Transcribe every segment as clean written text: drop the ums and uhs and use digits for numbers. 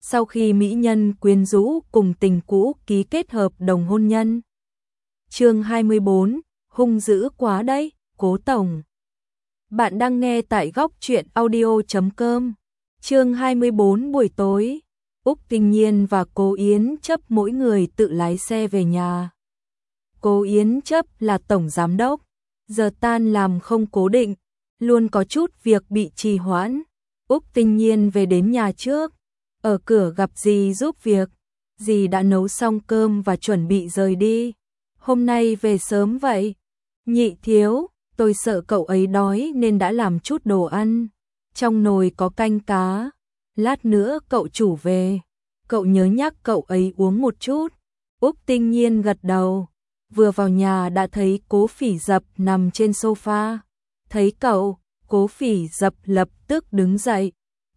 sau khi mỹ nhân quyến rũ cùng tình cũ ký kết hợp đồng hôn nhân. Chương 24, hung dữ quá đấy, Cố tổng. Bạn đang nghe tại góc truyện audio.com. Chương 24 buổi tối, Úc Tinh Nhiên và Cố Yến Chấp mỗi người tự lái xe về nhà. Cố Yến Chấp là tổng giám đốc, giờ tan làm không cố định, luôn có chút việc bị trì hoãn. Úc Tinh Nhiên về đến nhà trước, ở cửa gặp dì giúp việc, dì đã nấu xong cơm và chuẩn bị rời đi. Hôm nay về sớm vậy? Nhị thiếu, tôi sợ cậu ấy đói nên đã làm chút đồ ăn. Trong nồi có canh cá, lát nữa cậu chủ về, cậu nhớ nhắc cậu ấy uống một chút. Úc Tinh Nhiên gật đầu, vừa vào nhà đã thấy Cố Phỉ Dập nằm trên sofa. Thấy cậu, Cố Phỉ Dập lập tức đứng dậy.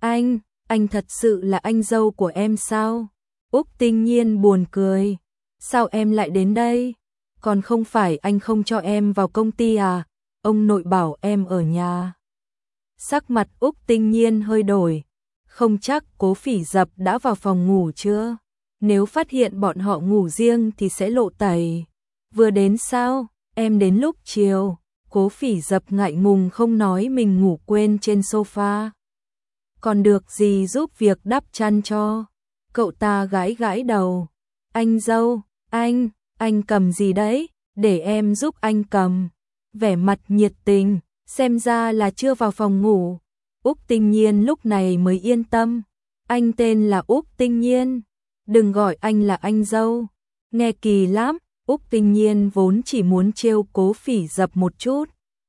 Anh thật sự là anh dâu của em sao? Úc Tinh Nhiên buồn cười. Sao em lại đến đây? Còn không phải anh không cho em vào công ty à? Ông nội bảo em ở nhà. Sắc mặt Úc Tinh Nhiên hơi đổi. Không chắc Cố Phỉ Dập đã vào phòng ngủ chưa? Nếu phát hiện bọn họ ngủ riêng thì sẽ lộ tẩy. Vừa đến sao? Em đến lúc chiều. Cố Phỉ Dập ngại ngùng không nói mình ngủ quên trên sofa. Còn được gì giúp việc đắp chăn cho? Cậu ta gãi gãi đầu. Anh dâu, anh cầm gì đấy? Để em giúp anh cầm. Vẻ mặt nhiệt tình, xem ra là chưa vào phòng ngủ. Úc Tinh Nhiên lúc này mới yên tâm. Anh tên là Úc Tinh Nhiên, đừng gọi anh là anh dâu. Nghe kỳ lắm. Úc Tinh Nhiên vốn chỉ muốn trêu Cố Phỉ Dập một chút.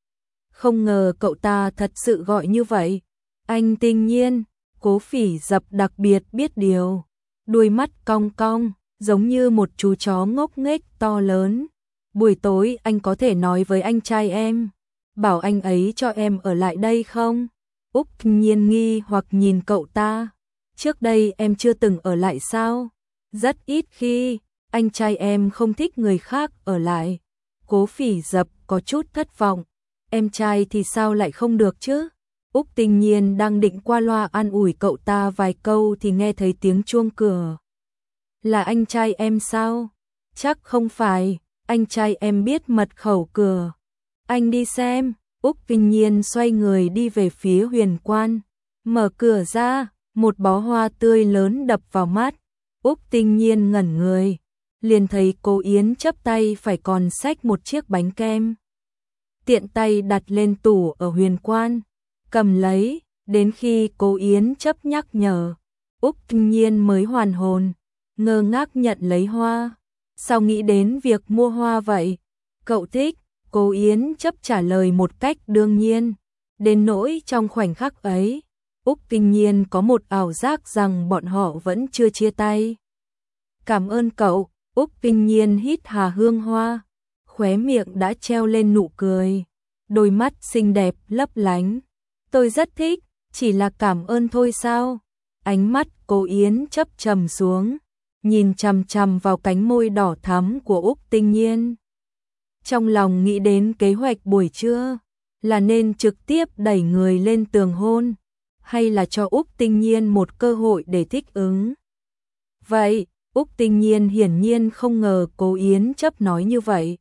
Không ngờ cậu ta thật sự gọi như vậy. Anh Tinh Nhiên, Cố Phỉ Dập đặc biệt biết điều. Đuôi mắt cong cong, giống như một chú chó ngốc nghếch to lớn. Buổi tối anh có thể nói với anh trai em, bảo anh ấy cho em ở lại đây không? Úc Tinh Nhiên nghi hoặc nhìn cậu ta. Trước đây em chưa từng ở lại sao? Rất ít khi. Anh trai em không thích người khác ở lại. Cố Phỉ Dập có chút thất vọng. Em trai thì sao lại không được chứ? Úc Tinh Nhiên đang định qua loa an ủi cậu ta vài câu thì nghe thấy tiếng chuông cửa. Là anh trai em sao? Chắc không phải, anh trai em biết mật khẩu cửa. Anh đi xem. Úc Tinh Nhiên xoay người đi về phía Huyền Quan. Mở cửa ra, một bó hoa tươi lớn đập vào mắt. Úc Tinh Nhiên ngẩn người, liền thấy Cố Yến Chấp tay phải còn xách một chiếc bánh kem. Tiện tay đặt lên tủ ở Huyền Quan, cầm lấy, đến khi Cố Yến Chấp nhắc nhở, Úc Tinh Nhiên mới hoàn hồn, ngơ ngác nhận lấy hoa. Sao nghĩ đến việc mua hoa vậy? Cậu thích? Cố Yến Chấp trả lời một cách đương nhiên. Đến nỗi trong khoảnh khắc ấy, Úc Tinh Nhiên có một ảo giác rằng bọn họ vẫn chưa chia tay. Cảm ơn cậu. Úc Tinh Nhiên hít hà hương hoa, khóe miệng đã treo lên nụ cười, đôi mắt xinh đẹp lấp lánh. Tôi rất thích, chỉ là cảm ơn thôi sao? Ánh mắt Cố Yến Chấp trầm xuống, nhìn chằm chằm vào cánh môi đỏ thắm của Úc Tinh Nhiên. Trong lòng nghĩ đến kế hoạch buổi trưa, là nên trực tiếp đẩy người lên tường hôn, hay là cho Úc Tinh Nhiên một cơ hội để thích ứng. Vậy, Úc Tinh Nhiên hiển nhiên không ngờ Cố Yến Chấp nói như vậy.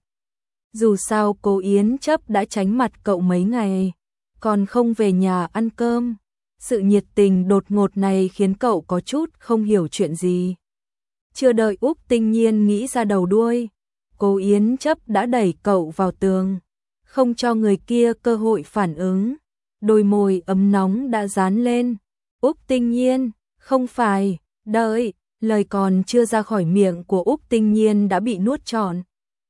Dù sao Cố Yến Chấp đã tránh mặt cậu mấy ngày, còn không về nhà ăn cơm. Sự nhiệt tình đột ngột này khiến cậu có chút không hiểu chuyện gì. Chưa đợi Úc Tinh Nhiên nghĩ ra đầu đuôi, Cố Yến Chấp đã đẩy cậu vào tường, không cho người kia cơ hội phản ứng. Đôi môi ấm nóng đã dán lên. Úc Tinh Nhiên, không phải, đợi. Lời còn chưa ra khỏi miệng của Úc Tinh Nhiên đã bị nuốt trọn.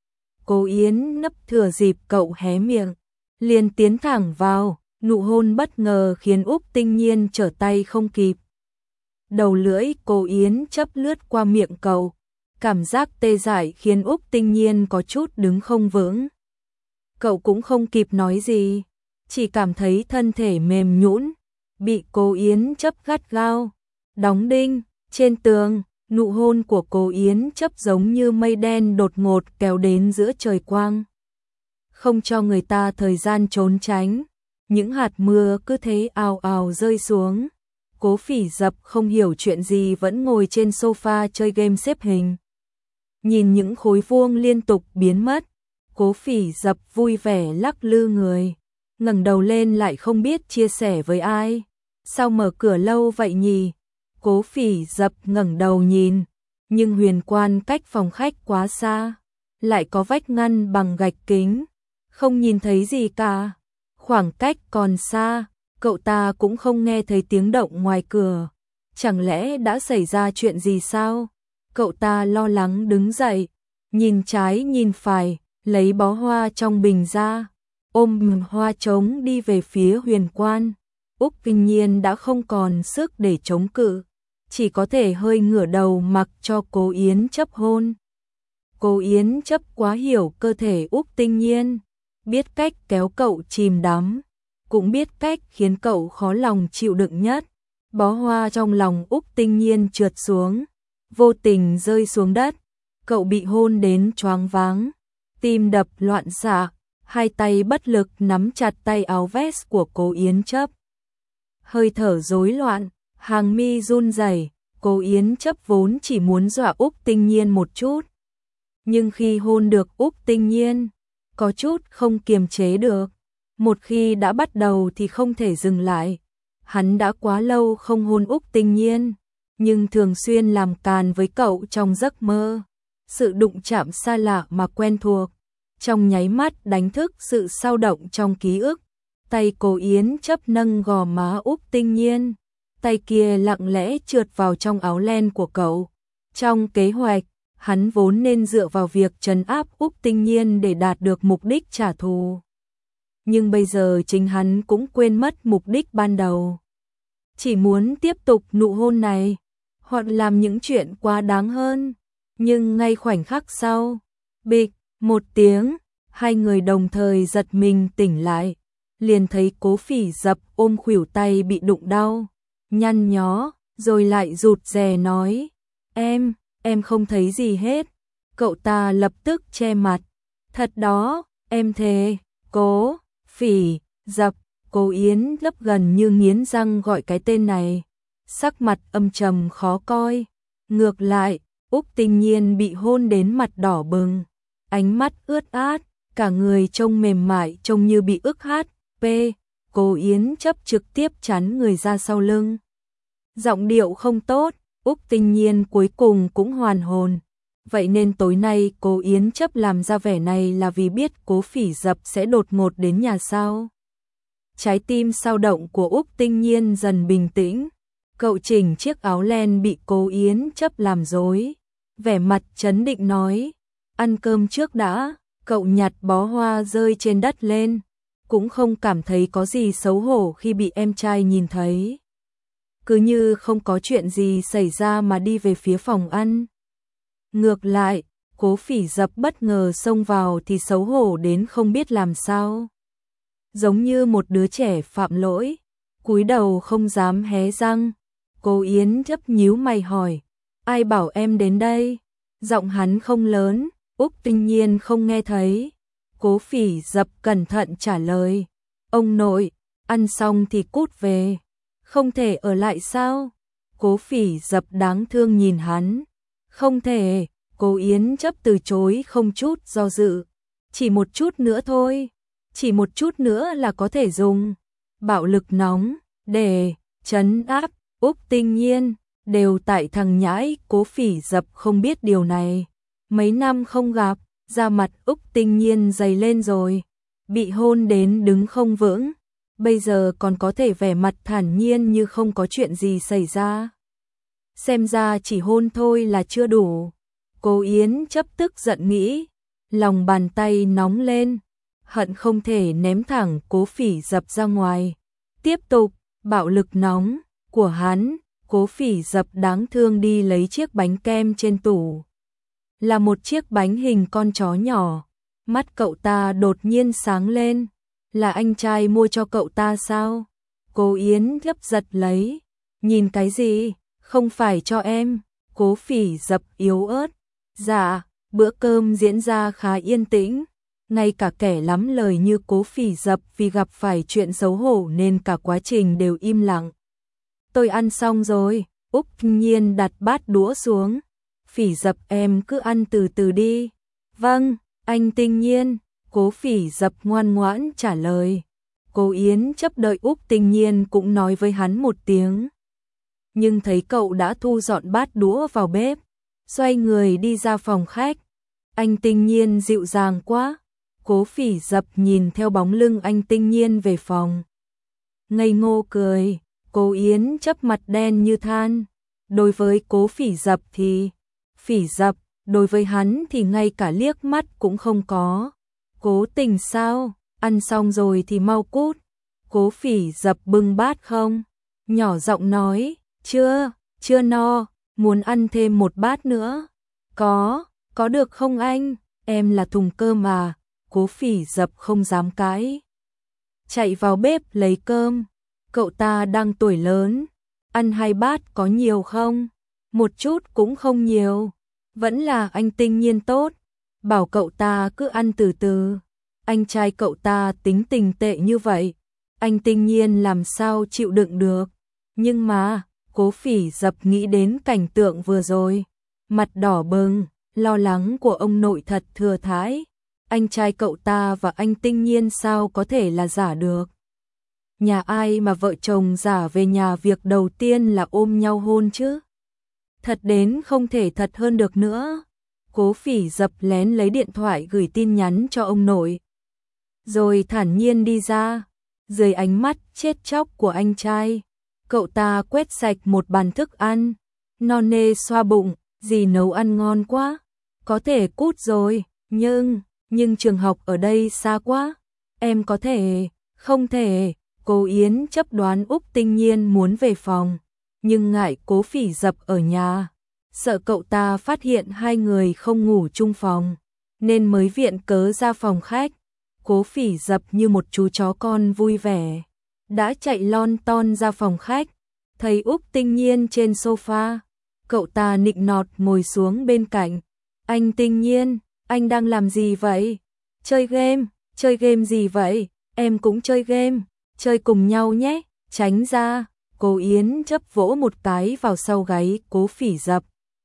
Cố Yến nấp thừa dịp cậu hé miệng, liền tiến thẳng vào, nụ hôn bất ngờ khiến Úc Tinh Nhiên trở tay không kịp. Đầu lưỡi Cố Yến Chấp lướt qua miệng cậu, cảm giác tê dại khiến Úc Tinh Nhiên có chút đứng không vững. Cậu cũng không kịp nói gì, chỉ cảm thấy thân thể mềm nhũn, bị Cố Yến Chấp gắt gao đóng đinh. Trên tường, nụ hôn của Cố Yến Chấp giống như mây đen đột ngột kéo đến giữa trời quang, không cho người ta thời gian trốn tránh. Những hạt mưa cứ thế ào ào rơi xuống. Cố Phỉ Dập không hiểu chuyện gì vẫn ngồi trên sofa chơi game xếp hình. Nhìn những khối vuông liên tục biến mất, Cố Phỉ Dập vui vẻ lắc lư người, ngẩng đầu lên lại không biết chia sẻ với ai. Sao mở cửa lâu vậy nhỉ? Cố Phỉ Dập ngẩng đầu nhìn, nhưng huyền quan cách phòng khách quá xa, lại có vách ngăn bằng gạch kính, không nhìn thấy gì cả. Khoảng cách còn xa, cậu ta cũng không nghe thấy tiếng động ngoài cửa. Chẳng lẽ đã xảy ra chuyện gì sao? Cậu ta lo lắng đứng dậy, nhìn trái nhìn phải, lấy bó hoa trong bình ra, ôm hoa trống đi về phía huyền quan. Úc Kinh Nhiên đã không còn sức để chống cự, chỉ có thể hơi ngửa đầu mặc cho Cố Yến Chấp hôn. Cố Yến Chấp quá hiểu cơ thể Úc Tinh Nhiên, biết cách kéo cậu chìm đắm, cũng biết cách khiến cậu khó lòng chịu đựng nhất. Bó hoa trong lòng Úc Tinh Nhiên trượt xuống, vô tình rơi xuống đất, cậu bị hôn đến choáng váng, tim đập loạn xạ, hai tay bất lực nắm chặt tay áo vest của Cố Yến Chấp. Hơi thở rối loạn, hàng mi run rẩy, Cố Yến Chấp vốn chỉ muốn dọa Úc Tinh Nhiên một chút, nhưng khi hôn được Úc Tinh Nhiên, có chút không kiềm chế được, một khi đã bắt đầu thì không thể dừng lại. Hắn đã quá lâu không hôn Úc Tinh Nhiên, nhưng thường xuyên làm càn với cậu trong giấc mơ. Sự đụng chạm xa lạ mà quen thuộc, trong nháy mắt đánh thức sự sao động trong ký ức. Tay Cố Yến Chấp nâng gò má Úc Tinh Nhiên, tay kia lặng lẽ trượt vào trong áo len của cậu. Trong kế hoạch, hắn vốn nên dựa vào việc trấn áp Úc Tinh Nhiên để đạt được mục đích trả thù. Nhưng bây giờ chính hắn cũng quên mất mục đích ban đầu. Chỉ muốn tiếp tục nụ hôn này, hoặc làm những chuyện quá đáng hơn. Nhưng ngay khoảnh khắc sau, bịch, một tiếng, hai người đồng thời giật mình tỉnh lại. Liền thấy Cố Phỉ Dập ôm khuỷu tay bị đụng đau, nhăn nhó, rồi lại rụt rè nói, em không thấy gì hết. Cậu ta lập tức che mặt, thật đó, em thề. Cố Phỉ Dập, Cố Yến Chấp gần như nghiến răng gọi cái tên này, sắc mặt âm trầm khó coi. Ngược lại, Úc Tinh Nhiên bị hôn đến mặt đỏ bừng, ánh mắt ướt át, cả người trông mềm mại, trông như bị ức hát. Cố Yến Chấp trực tiếp chắn người ra sau lưng. Giọng điệu không tốt, Úc Tinh Nhiên cuối cùng cũng hoàn hồn. Vậy nên tối nay Cố Yến Chấp làm ra vẻ này là vì biết Cố Phỉ Dập sẽ đột ngột đến nhà sao. Trái tim sao động của Úc Tinh Nhiên dần bình tĩnh. Cậu chỉnh chiếc áo len bị Cố Yến Chấp làm rối, vẻ mặt trấn định nói, ăn cơm trước đã. Cậu nhặt bó hoa rơi trên đất lên, cũng không cảm thấy có gì xấu hổ khi bị em trai nhìn thấy. Cứ như không có chuyện gì xảy ra mà đi về phía phòng ăn. Ngược lại, Cố Phỉ Dập bất ngờ xông vào thì xấu hổ đến không biết làm sao. Giống như một đứa trẻ phạm lỗi, cúi đầu không dám hé răng. Cố Yến Chấp nhíu mày hỏi, ai bảo em đến đây? Giọng hắn không lớn, Úc Tinh Nhiên không nghe thấy. Cố Phỉ Dập cẩn thận trả lời, ông nội, ăn xong thì cút về, không thể ở lại sao? Cố Phỉ Dập đáng thương nhìn hắn, không thể. Cố Yến Chấp từ chối không chút do dự, chỉ một chút nữa thôi, chỉ một chút nữa là có thể dùng bạo lực nóng để trấn áp Úc Tinh Nhiên. Đều tại thằng nhãi Cố Phỉ Dập không biết điều này, mấy năm không gặp, da mặt Úc Tinh Nhiên dày lên rồi, bị hôn đến đứng không vững, bây giờ còn có thể vẻ mặt thản nhiên như không có chuyện gì xảy ra. Xem ra chỉ hôn thôi là chưa đủ. Cố Yến Chấp tức giận nghĩ, lòng bàn tay nóng lên, hận không thể ném thẳng Cố Phỉ Dập ra ngoài. Tiếp tục, bạo lực nóng của hắn. Cố Phỉ Dập đáng thương đi lấy chiếc bánh kem trên tủ. Là một chiếc bánh hình con chó nhỏ. Mắt cậu ta đột nhiên sáng lên. Là anh trai mua cho cậu ta sao? Cố Yến Chấp giật lấy. Nhìn cái gì? Không phải cho em. Cố Phỉ Dập yếu ớt. Dạ, bữa cơm diễn ra khá yên tĩnh. Ngay cả kẻ lắm lời như Cố Phỉ Dập vì gặp phải chuyện xấu hổ nên cả quá trình đều im lặng. tôi ăn xong rồi. Úc Tinh Nhiên đặt bát đũa xuống. Phỉ Dập em cứ ăn từ từ đi. Vâng, anh Tinh Nhiên, Cố Phỉ Dập ngoan ngoãn trả lời. Cố Yến Chấp đợi Úc Tinh Nhiên cũng nói với hắn một tiếng. Nhưng thấy cậu đã thu dọn bát đũa vào bếp, xoay người đi ra phòng khách. Anh Tinh Nhiên dịu dàng quá. Cố Phỉ Dập nhìn theo bóng lưng anh Tinh Nhiên về phòng. Ngây ngô cười, Cố Yến Chấp mặt đen như than. Đối với Cố Phỉ Dập thì... Phỉ Dập, đối với hắn thì ngay cả liếc mắt cũng không có. Cố Tình sao? Ăn xong rồi thì mau cút. Cố Phỉ Dập bưng bát không? Nhỏ giọng nói, chưa no, muốn ăn thêm một bát nữa. Có được không anh? Em là thùng cơm mà. Cố Phỉ Dập không dám cãi. Chạy vào bếp lấy cơm. Cậu ta đang tuổi lớn. Ăn 2 bát có nhiều không? Một chút cũng không nhiều. Vẫn là anh Tinh Nhiên tốt. Bảo cậu ta cứ ăn từ từ. Anh trai cậu ta tính tình tệ như vậy. Anh Tinh Nhiên làm sao chịu đựng được. Nhưng mà, Cố Phỉ Dập nghĩ đến cảnh tượng vừa rồi. Mặt đỏ bừng, lo lắng của ông nội thật thừa thãi. Anh trai cậu ta và anh Tinh Nhiên sao có thể là giả được. Nhà ai mà vợ chồng giả về nhà việc đầu tiên là ôm nhau hôn chứ. Thật đến không thể thật hơn được nữa. Cố Phỉ Dập lén lấy điện thoại gửi tin nhắn cho ông nội. Rồi thản nhiên đi ra. Dưới ánh mắt chết chóc của anh trai, cậu ta quét sạch một bàn thức ăn. Non nê xoa bụng, dì nấu ăn ngon quá. Có thể cút rồi, nhưng trường học ở đây xa quá. Em có thể, không thể. Cố Yến Chấp đoán Úc Tinh Nhiên muốn về phòng, nhưng ngại Cố Phỉ Dập ở nhà, sợ cậu ta phát hiện hai người không ngủ chung phòng, nên mới viện cớ ra phòng khách. Cố Phỉ Dập như một chú chó con vui vẻ, đã chạy lon ton ra phòng khách, thấy Úc Tinh Nhiên trên sofa, cậu ta nịnh nọt ngồi xuống bên cạnh. Anh Tinh Nhiên, anh đang làm gì vậy? Chơi game gì vậy? Em cũng chơi game, chơi cùng nhau nhé, tránh ra. Cố Yến Chấp vỗ một cái vào sau gáy Cố Phỉ Dập.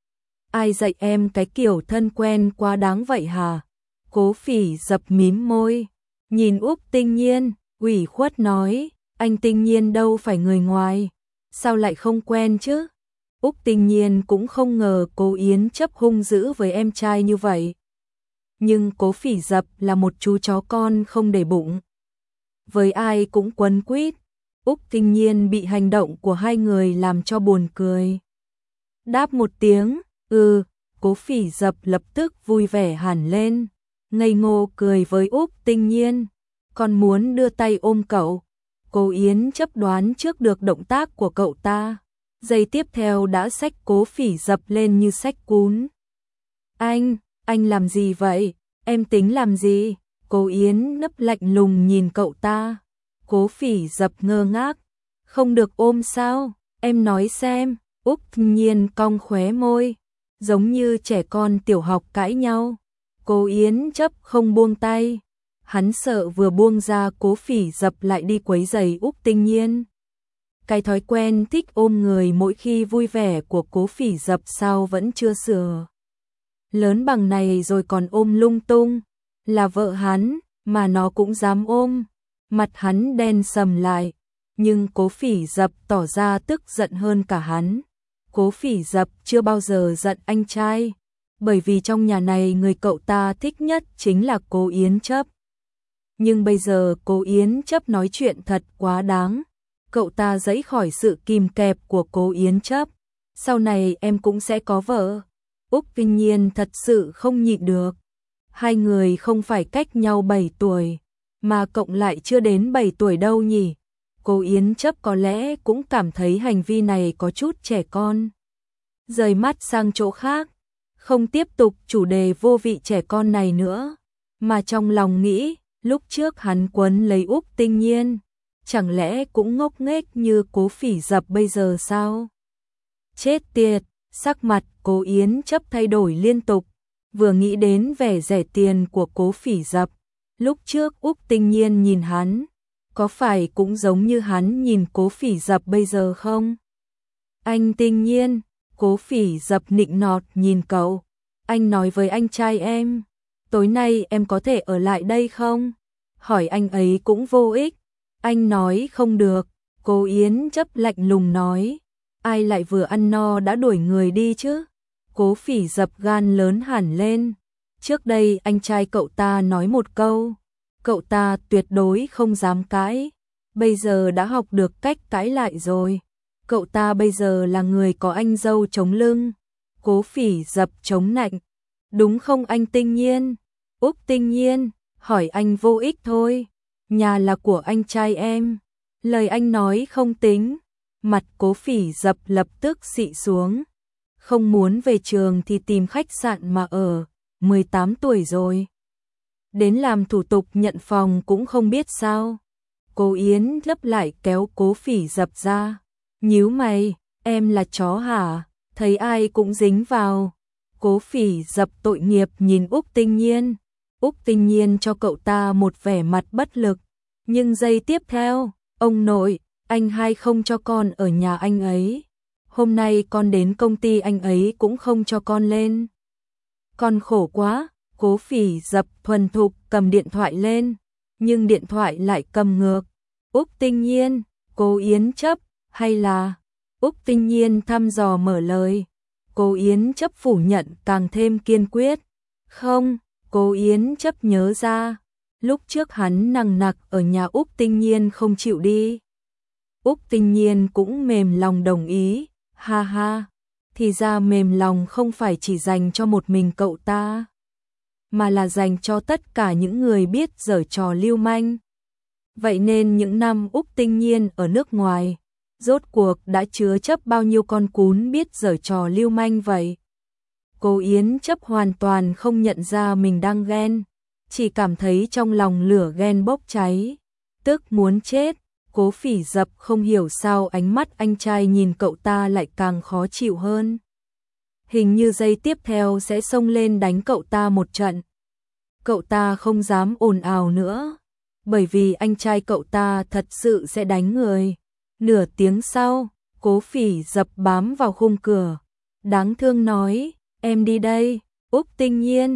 Ai dạy em cái kiểu thân quen quá đáng vậy hả? Cố Phỉ Dập mím môi, nhìn Úc Tinh Nhiên, ủy khuất nói, anh Tinh Nhiên đâu phải người ngoài, sao lại không quen chứ? Úc Tinh Nhiên cũng không ngờ Cố Yến Chấp hung dữ với em trai như vậy. Nhưng Cố Phỉ Dập là một chú chó con không để bụng, với ai cũng quấn quýt. Úc Tinh Nhiên bị hành động của hai người làm cho buồn cười. Đáp một tiếng, Cố Phỉ Dập lập tức vui vẻ hẳn lên, ngây ngô cười với Úc Tinh Nhiên, còn muốn đưa tay ôm cậu. Cố Yến Chấp đoán trước được động tác của cậu ta, giây tiếp theo đã xách Cố Phỉ Dập lên như xách cún. Anh làm gì vậy? Em tính làm gì? Cố Yến nấp lạnh lùng nhìn cậu ta. Cố Phỉ Dập ngơ ngác. Không được ôm sao? Em nói xem. Úc Tinh Nhiên cong khóe môi, giống như trẻ con tiểu học cãi nhau. Cố Yến Chấp không buông tay. Hắn sợ vừa buông ra Cố Phỉ Dập lại đi quấy rầy Úc Tinh Nhiên. Cái thói quen thích ôm người mỗi khi vui vẻ của Cố Phỉ Dập sao vẫn chưa sửa. Lớn bằng này rồi còn ôm lung tung. Là vợ hắn, mà nó cũng dám ôm. Mặt hắn đen sầm lại, nhưng Cố Phỉ Dập tỏ ra tức giận hơn cả hắn. Cố Phỉ Dập chưa bao giờ giận anh trai, bởi vì trong nhà này người cậu ta thích nhất chính là Cố Yến Chấp. Nhưng bây giờ Cố Yến Chấp nói chuyện thật quá đáng, cậu ta giãy khỏi sự kìm kẹp của Cố Yến Chấp. Sau này em cũng sẽ có vợ. Úc Tinh Nhiên thật sự không nhịn được. Hai người không phải cách nhau 7 tuổi, mà cộng lại chưa đến 7 tuổi đâu nhỉ. Cố Yến Chấp có lẽ cũng cảm thấy hành vi này có chút trẻ con. Rời mắt sang chỗ khác, không tiếp tục chủ đề vô vị trẻ con này nữa, mà trong lòng nghĩ, lúc trước hắn quấn lấy Úc Tinh Nhiên, chẳng lẽ cũng ngốc nghếch như Cố Phỉ Dập bây giờ sao? Chết tiệt, sắc mặt Cố Yến Chấp thay đổi liên tục, vừa nghĩ đến vẻ rẻ tiền của Cố Phỉ Dập. Lúc trước Úc Tinh Nhiên nhìn hắn, có phải cũng giống như hắn nhìn Cố Phỉ Dập bây giờ không? Anh Tinh Nhiên, Cố Phỉ Dập nịnh nọt nhìn cậu. Anh nói với anh trai em, tối nay em có thể ở lại đây không? Hỏi anh ấy cũng vô ích. Anh nói không được. Cố Yến Chấp lạnh lùng nói. Ai lại vừa ăn no đã đuổi người đi chứ? Cố Phỉ Dập gan lớn hẳn lên. Trước đây anh trai cậu ta nói một câu, cậu ta tuyệt đối không dám cãi. Bây giờ đã học được cách cãi lại rồi. Cậu ta bây giờ là người có anh dâu chống lưng. Cố Phỉ Dập chống nạnh. Đúng không anh Tinh Nhiên? Úc Tinh Nhiên, hỏi anh vô ích thôi. Nhà là của anh trai em. Lời anh nói không tính. Mặt Cố Phỉ Dập lập tức xị xuống. Không muốn về trường thì tìm khách sạn mà ở. 18 tuổi rồi. Đến làm thủ tục nhận phòng cũng không biết sao. Cố Yến lấp lại kéo Cố Phỉ Dập ra. Nhíu mày, em là chó hả? Thấy ai cũng dính vào. Cố Phỉ Dập tội nghiệp nhìn Úc Tinh Nhiên. Úc Tinh Nhiên cho cậu ta một vẻ mặt bất lực. Nhưng giây tiếp theo, ông nội, anh hai không cho con ở nhà anh ấy. Hôm nay con đến công ty anh ấy cũng không cho con lên. Con khổ quá. Cố Phỉ Dập thuần thục cầm điện thoại lên, nhưng điện thoại lại cầm ngược. Úc Tinh Nhiên, Cố Yến Chấp, hay là... Úc Tinh Nhiên thăm dò mở lời. Cố Yến Chấp phủ nhận càng thêm kiên quyết. Không, Cố Yến Chấp nhớ ra. Lúc trước hắn nằng nặc ở nhà Úc Tinh Nhiên không chịu đi. Úc Tinh Nhiên cũng mềm lòng đồng ý. Ha ha, thì ra mềm lòng không phải chỉ dành cho một mình cậu ta, mà là dành cho tất cả những người biết giở trò lưu manh. Vậy nên những năm Úc Tinh Nhiên ở nước ngoài, rốt cuộc đã chứa chấp bao nhiêu con cún biết giở trò lưu manh vậy? Cố Yến Chấp hoàn toàn không nhận ra mình đang ghen, chỉ cảm thấy trong lòng lửa ghen bốc cháy, tức muốn chết. Cố Phỉ Dập không hiểu sao ánh mắt anh trai nhìn cậu ta lại càng khó chịu hơn. Hình như giây tiếp theo sẽ xông lên đánh cậu ta một trận. Cậu ta không dám ồn ào nữa, bởi vì anh trai cậu ta thật sự sẽ đánh người. Nửa tiếng sau, Cố Phỉ Dập bám vào khung cửa, đáng thương nói, em đi đây. Úc Tinh Nhiên,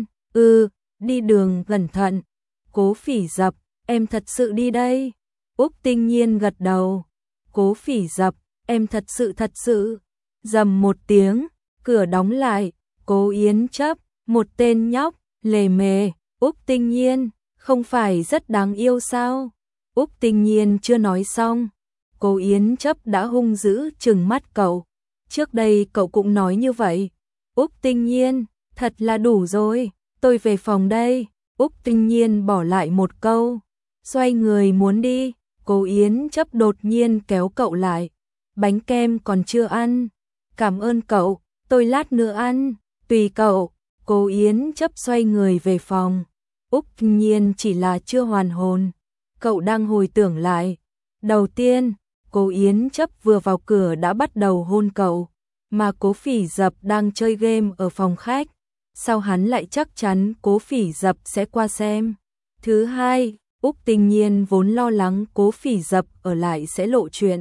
đi đường cẩn thận. Cố Phỉ Dập, em thật sự đi đây. Úc Tinh Nhiên gật đầu. Cố Phỉ Dập, em thật sự. Rầm một tiếng, cửa đóng lại. Cố Yến Chấp, một tên nhóc, lề mề. Úc Tinh Nhiên, không phải rất đáng yêu sao? Úc Tinh Nhiên chưa nói xong, Cố Yến Chấp đã hung dữ trừng mắt cậu. Trước đây cậu cũng nói như vậy. Úc Tinh Nhiên, thật là đủ rồi, tôi về phòng đây. Úc Tinh Nhiên bỏ lại một câu, xoay người muốn đi. Cố Yến Chấp đột nhiên kéo cậu lại. Bánh kem còn chưa ăn. Cảm ơn cậu, tôi lát nữa ăn. Tùy cậu. Cố Yến Chấp xoay người về phòng. Úc Tinh Nhiên chỉ là chưa hoàn hồn. Cậu đang hồi tưởng lại. Đầu tiên, Cố Yến Chấp vừa vào cửa đã bắt đầu hôn cậu, mà Cố Phỉ Dập đang chơi game ở phòng khách. Sao hắn lại chắc chắn Cố Phỉ Dập sẽ qua xem? Thứ hai, Úc Tinh Nhiên vốn lo lắng Cố Phỉ Dập ở lại sẽ lộ chuyện,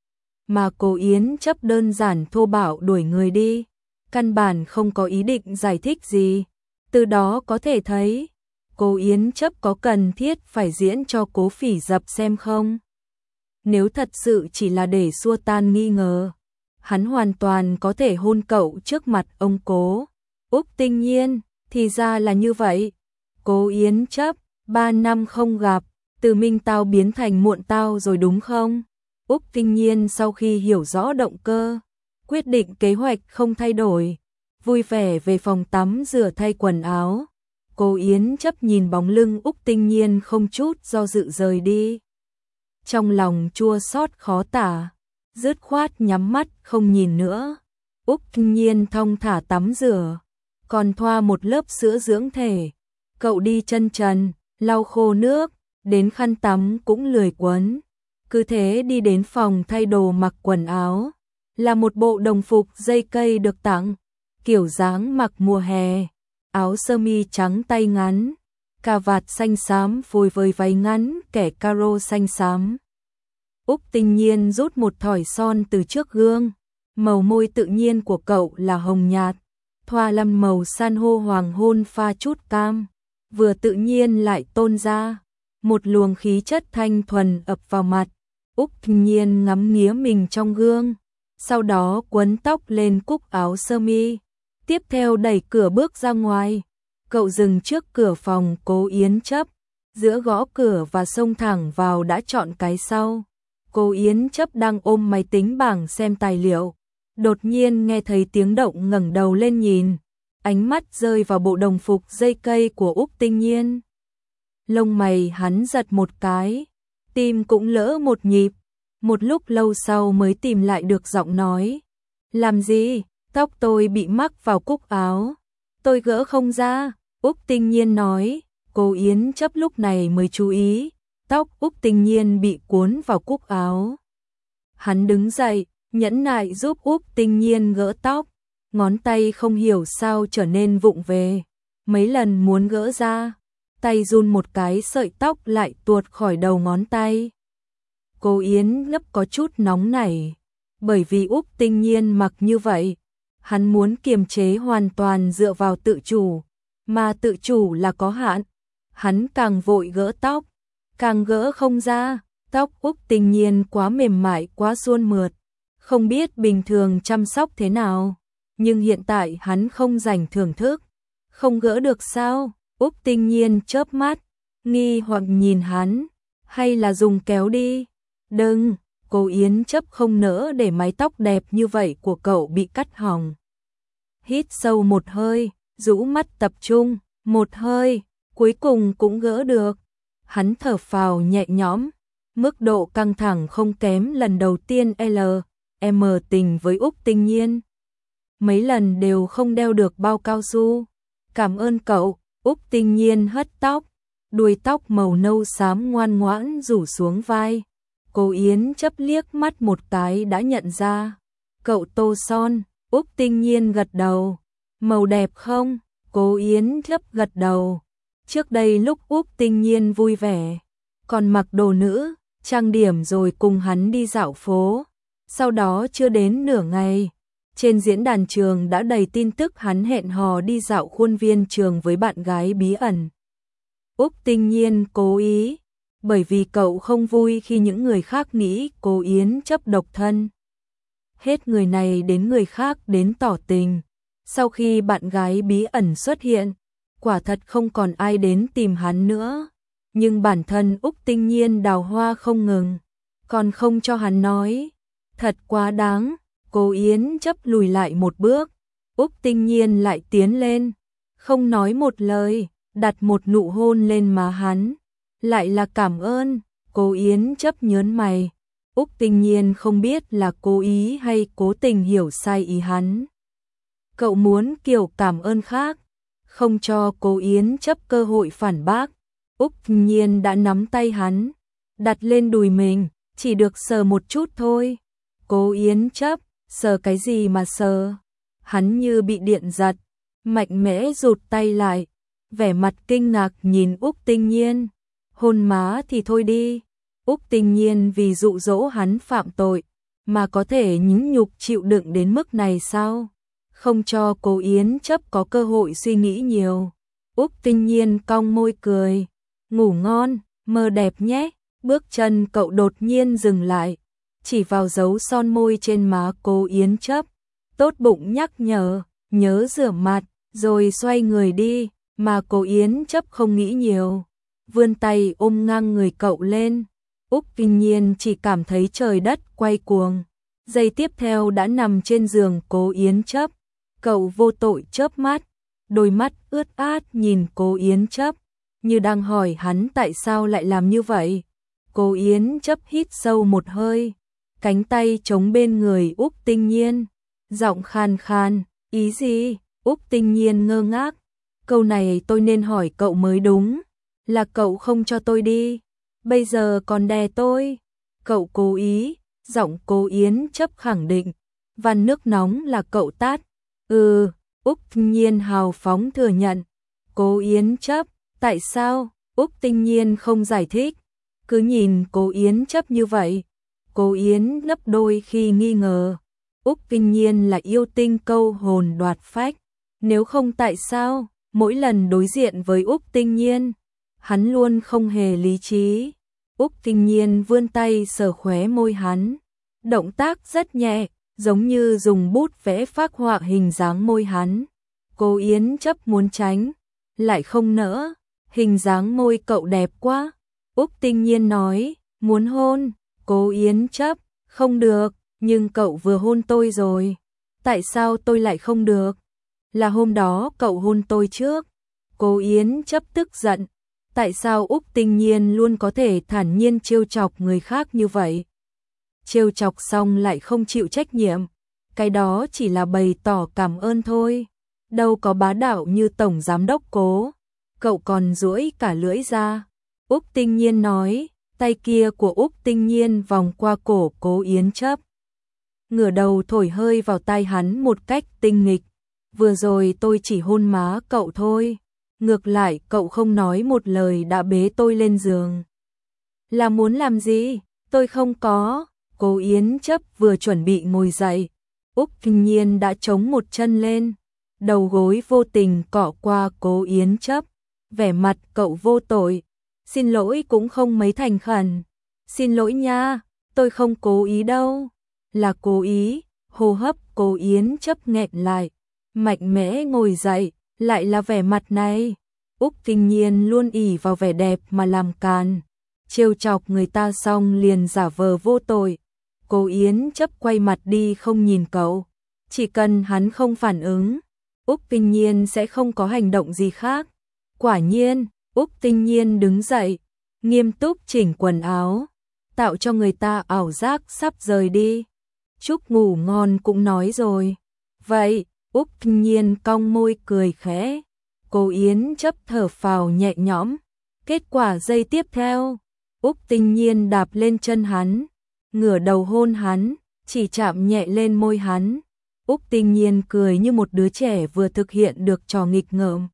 mà Cố Yến Chấp đơn giản thô bạo đuổi người đi, căn bản không có ý định giải thích gì. Từ đó có thể thấy, Cố Yến Chấp có cần thiết phải diễn cho Cố Phỉ Dập xem không? Nếu thật sự chỉ là để xua tan nghi ngờ, hắn hoàn toàn có thể hôn cậu trước mặt ông Cố. Úc Tinh Nhiên, thì ra là như vậy. Cố Yến Chấp, 3 năm không gặp, từ minh tao biến thành muộn tao rồi đúng không? Úc Tinh Nhiên sau khi hiểu rõ động cơ, quyết định kế hoạch không thay đổi, vui vẻ về phòng tắm rửa thay quần áo. Cố Yến Chấp nhìn bóng lưng Úc Tinh Nhiên không chút do dự rời đi. Trong lòng chua xót khó tả, dứt khoát nhắm mắt không nhìn nữa. Úc Tinh Nhiên thong thả tắm rửa, còn thoa một lớp sữa dưỡng thể. Cậu đi chân trần, lau khô nước, đến khăn tắm cũng lười quấn. Cứ thế đi đến phòng thay đồ mặc quần áo. Là một bộ đồng phục dây cây được tặng, kiểu dáng mặc mùa hè. Áo sơ mi trắng tay ngắn, cà vạt xanh xám phối với váy ngắn kẻ caro xanh xám. Úc Tinh Nhiên rút một thỏi son từ trước gương, Màu môi tự nhiên của cậu là hồng nhạt, thoa lăm màu san hô hoàng hôn pha chút cam, vừa tự nhiên lại tôn ra một luồng khí chất thanh thuần ập vào mặt. Úc Kinh Nhiên ngắm nghía mình trong gương, sau đó quấn tóc lên cúc áo sơ mi, tiếp theo đẩy cửa bước ra ngoài. Cậu dừng trước cửa phòng Cố Yến Chấp, giữa gõ cửa và xông thẳng vào đã chọn cái sau. Cố Yến Chấp đang ôm máy tính bảng xem tài liệu, đột nhiên nghe thấy tiếng động ngẩng đầu lên nhìn, ánh mắt rơi vào bộ đồng phục dây cây của Úc Tinh Nhiên. Lông mày hắn giật một cái, tim cũng lỡ một nhịp, một lúc lâu sau mới tìm lại được giọng nói. Làm gì? Tóc tôi bị mắc vào cúc áo, tôi gỡ không ra. Úc Tinh Nhiên nói. Cố Yến Chấp lúc này mới chú ý, tóc Úc Tinh Nhiên bị cuốn vào cúc áo. Hắn đứng dậy, nhẫn nại giúp Úc Tinh Nhiên gỡ tóc, ngón tay không hiểu sao trở nên vụng về, mấy lần muốn gỡ ra, tay run một cái sợi tóc lại tuột khỏi đầu ngón tay. Cố Yến Chấp có chút nóng nảy, bởi vì Úc Tinh Nhiên mặc như vậy, hắn muốn kiềm chế hoàn toàn dựa vào tự chủ, mà tự chủ là có hạn. Hắn càng vội gỡ tóc, càng gỡ không ra, tóc Úc Tinh Nhiên quá mềm mại quá suôn mượt, không biết bình thường chăm sóc thế nào, nhưng hiện tại hắn không rảnh thưởng thức. Không gỡ được sao? Úc Tinh Nhiên chớp mắt, nghi hoặc nhìn hắn, hay là dùng kéo đi? Đừng, Cố Yến Chấp không nỡ để mái tóc đẹp như vậy của cậu bị cắt hỏng. Hít sâu một hơi, rũ mắt tập trung, một hơi, cuối cùng cũng gỡ được. Hắn thở phào nhẹ nhõm, mức độ căng thẳng không kém lần đầu tiên L.M tình với Úc Tinh Nhiên. Mấy lần đều không đeo được bao cao su. Cảm ơn cậu. Úc Tinh Nhiên hất tóc, đuôi tóc màu nâu xám ngoan ngoãn rủ xuống vai. Cố Yến Chấp liếc mắt một cái đã nhận ra. Cậu tô son. Úc Tinh Nhiên gật đầu. Màu đẹp không? Cố Yến Chấp gật đầu. Trước đây lúc Úc Tinh Nhiên vui vẻ, còn mặc đồ nữ, trang điểm rồi cùng hắn đi dạo phố. Sau đó chưa đến nửa ngày, trên diễn đàn trường đã đầy tin tức hắn hẹn hò đi dạo khuôn viên trường với bạn gái bí ẩn. Úc Tinh Nhiên cố ý, bởi vì cậu không vui khi những người khác nghĩ Cố Yến Chấp độc thân. Hết người này đến người khác đến tỏ tình. Sau khi bạn gái bí ẩn xuất hiện, quả thật không còn ai đến tìm hắn nữa. Nhưng bản thân Úc Tinh Nhiên đào hoa không ngừng, còn không cho hắn nói. Thật quá đáng. Cố Yến Chấp lùi lại một bước, Úc Tinh Nhiên lại tiến lên, không nói một lời, đặt một nụ hôn lên má hắn. Lại là cảm ơn. Cố Yến Chấp nhớn mày. Úc Tinh Nhiên không biết là cố ý hay cố tình hiểu sai ý hắn. Cậu muốn kiểu cảm ơn khác, không cho Cố Yến Chấp cơ hội phản bác. Úc Tinh Nhiên đã nắm tay hắn, đặt lên đùi mình, chỉ được sờ một chút thôi. Cố Yến Chấp, sờ cái gì mà sờ? Hắn như bị điện giật, mạnh mẽ rụt tay lại, vẻ mặt kinh ngạc nhìn Úc Tinh Nhiên. Hôn má thì thôi đi. Úc Tinh Nhiên vì dụ dỗ hắn phạm tội, mà có thể nhẫn nhục chịu đựng đến mức này sao? Không cho Cố Yến Chấp có cơ hội suy nghĩ nhiều. Úc Tinh Nhiên cong môi cười. Ngủ ngon, mơ đẹp nhé. Bước chân cậu đột nhiên dừng lại, chỉ vào dấu son môi trên má Cố Yến Chấp. Tốt bụng nhắc nhở, nhớ rửa mặt, rồi xoay người đi, mà Cố Yến Chấp không nghĩ nhiều. Vươn tay ôm ngang người cậu lên. Úc Tinh Nhiên chỉ cảm thấy trời đất quay cuồng. Giây tiếp theo đã nằm trên giường Cố Yến Chấp. Cậu vô tội chớp mắt, đôi mắt ướt át nhìn Cố Yến Chấp, như đang hỏi hắn tại sao lại làm như vậy. Cố Yến Chấp hít sâu một hơi, cánh tay chống bên người Úc Tinh Nhiên, giọng khan khan, ý gì? Úc Tinh Nhiên ngơ ngác, câu này tôi nên hỏi cậu mới đúng, là cậu không cho tôi đi, bây giờ còn đè tôi. Cậu cố ý, giọng Cố Yến Chấp khẳng định, van nước nóng là cậu tát. Úc Tinh Nhiên hào phóng thừa nhận. Cố Yến Chấp, tại sao? Úc Tinh Nhiên không giải thích, cứ nhìn Cố Yến Chấp như vậy. Cố Yến nhấp đôi khi nghi ngờ, Úc Kinh Nhiên là yêu tinh câu hồn đoạt phách, nếu không tại sao, mỗi lần đối diện với Úc Kinh Nhiên, hắn luôn không hề lý trí. Úc Kinh Nhiên vươn tay sờ khóe môi hắn, động tác rất nhẹ, giống như dùng bút vẽ phác họa hình dáng môi hắn. Cố Yến Chấp muốn tránh, lại không nỡ, hình dáng môi cậu đẹp quá. Úc Kinh Nhiên nói, muốn hôn, Cố Yến Chấp, không được, nhưng cậu vừa hôn tôi rồi. Tại sao tôi lại không được? Là hôm đó cậu hôn tôi trước. Cố Yến Chấp tức giận, tại sao Úc Kinh Nhiên luôn có thể thản nhiên trêu chọc người khác như vậy? Trêu chọc xong lại không chịu trách nhiệm, cái đó chỉ là bày tỏ cảm ơn thôi, đâu có bá đạo như tổng giám đốc Cố. Cậu còn duỗi cả lưỡi ra. Úc Kinh Nhiên nói, tay kia của Úc Kinh Nhiên vòng qua cổ Cố Yến Chấp, ngửa đầu thổi hơi vào tai hắn một cách tinh nghịch. Vừa rồi tôi chỉ hôn má cậu thôi, ngược lại cậu không nói một lời đã bế tôi lên giường. Là muốn làm gì? Tôi không có. Cố Yến Chấp vừa chuẩn bị ngồi dậy, Úc Kinh Nhiên đã chống một chân lên, đầu gối vô tình cọ qua Cố Yến Chấp, vẻ mặt cậu vô tội, xin lỗi cũng không mấy thành khẩn. Xin lỗi nha, tôi không cố ý đâu. Là cố ý. Hô hấp Cố Yến Chấp nghẹn lại, mạnh mẽ ngồi dậy, lại là vẻ mặt này. Úc Kinh Nhiên luôn ỷ vào vẻ đẹp mà làm càn, trêu chọc người ta xong liền giả vờ vô tội. Cố Yến Chấp quay mặt đi không nhìn cậu, chỉ cần hắn không phản ứng, Úc Kinh Nhiên sẽ không có hành động gì khác. Quả nhiên, Úc Kinh Nhiên đứng dậy, nghiêm túc chỉnh quần áo, tạo cho người ta ảo giác sắp rời đi. Chúc ngủ ngon cũng nói rồi. Vậy, Úc Kinh Nhiên cong môi cười khẽ. Cố Yến Chấp thở phào nhẹ nhõm. Kết quả giây tiếp theo, Úc Kinh Nhiên đạp lên chân hắn, ngửa đầu hôn hắn, chỉ chạm nhẹ lên môi hắn. Úc Kinh Nhiên cười như một đứa trẻ vừa thực hiện được trò nghịch ngợm.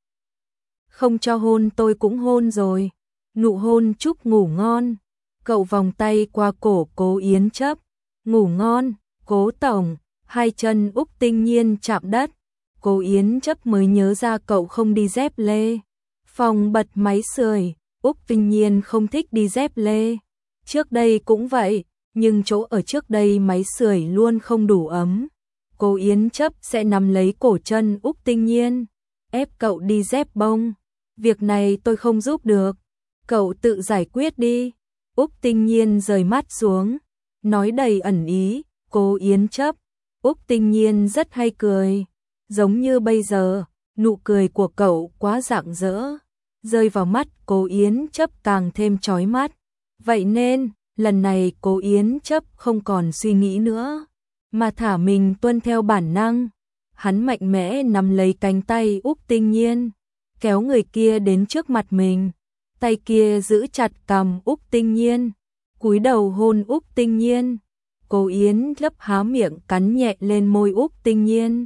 Không cho hôn tôi cũng hôn rồi. Nụ hôn chúc ngủ ngon. Cậu vòng tay qua cổ Cố Yến Chấp. Ngủ ngon, Cố tổng. Hai chân Úc Kinh Nhiên chạm đất. Cố Yến Chấp mới nhớ ra cậu không đi dép lê. Phòng bật máy sưởi, Úc Kinh Nhiên không thích đi dép lê. Trước đây cũng vậy, nhưng chỗ ở trước đây máy sưởi luôn không đủ ấm. Cố Yến Chấp sẽ nắm lấy cổ chân Úc Kinh Nhiên, ép cậu đi dép bông. Việc này tôi không giúp được, cậu tự giải quyết đi. Úc Kinh Nhiên rời mắt xuống, nói đầy ẩn ý. Cố Yến Chấp. Úc Kinh Nhiên rất hay cười, giống như bây giờ, nụ cười của cậu quá rạng rỡ, rơi vào mắt Cố Yến Chấp càng thêm chói mắt. Vậy nên, lần này Cố Yến Chấp không còn suy nghĩ nữa, mà thả mình tuân theo bản năng. Hắn mạnh mẽ nắm lấy cánh tay Úc Kinh Nhiên, kéo người kia đến trước mặt mình, tay kia giữ chặt cằm Úc Kinh Nhiên, cúi đầu hôn Úc Kinh Nhiên. Cố Yến Chấp há miệng cắn nhẹ lên môi Úc Kinh Nhiên,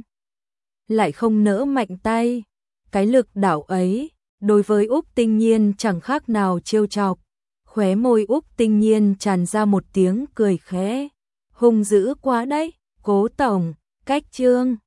lại không nỡ mạnh tay. Cái lực đảo ấy, đối với Úc Kinh Nhiên chẳng khác nào trêu chọc. Khóe môi Úc Kinh Nhiên tràn ra một tiếng cười khẽ. Hung dữ quá đấy, Cố tổng. Cách chương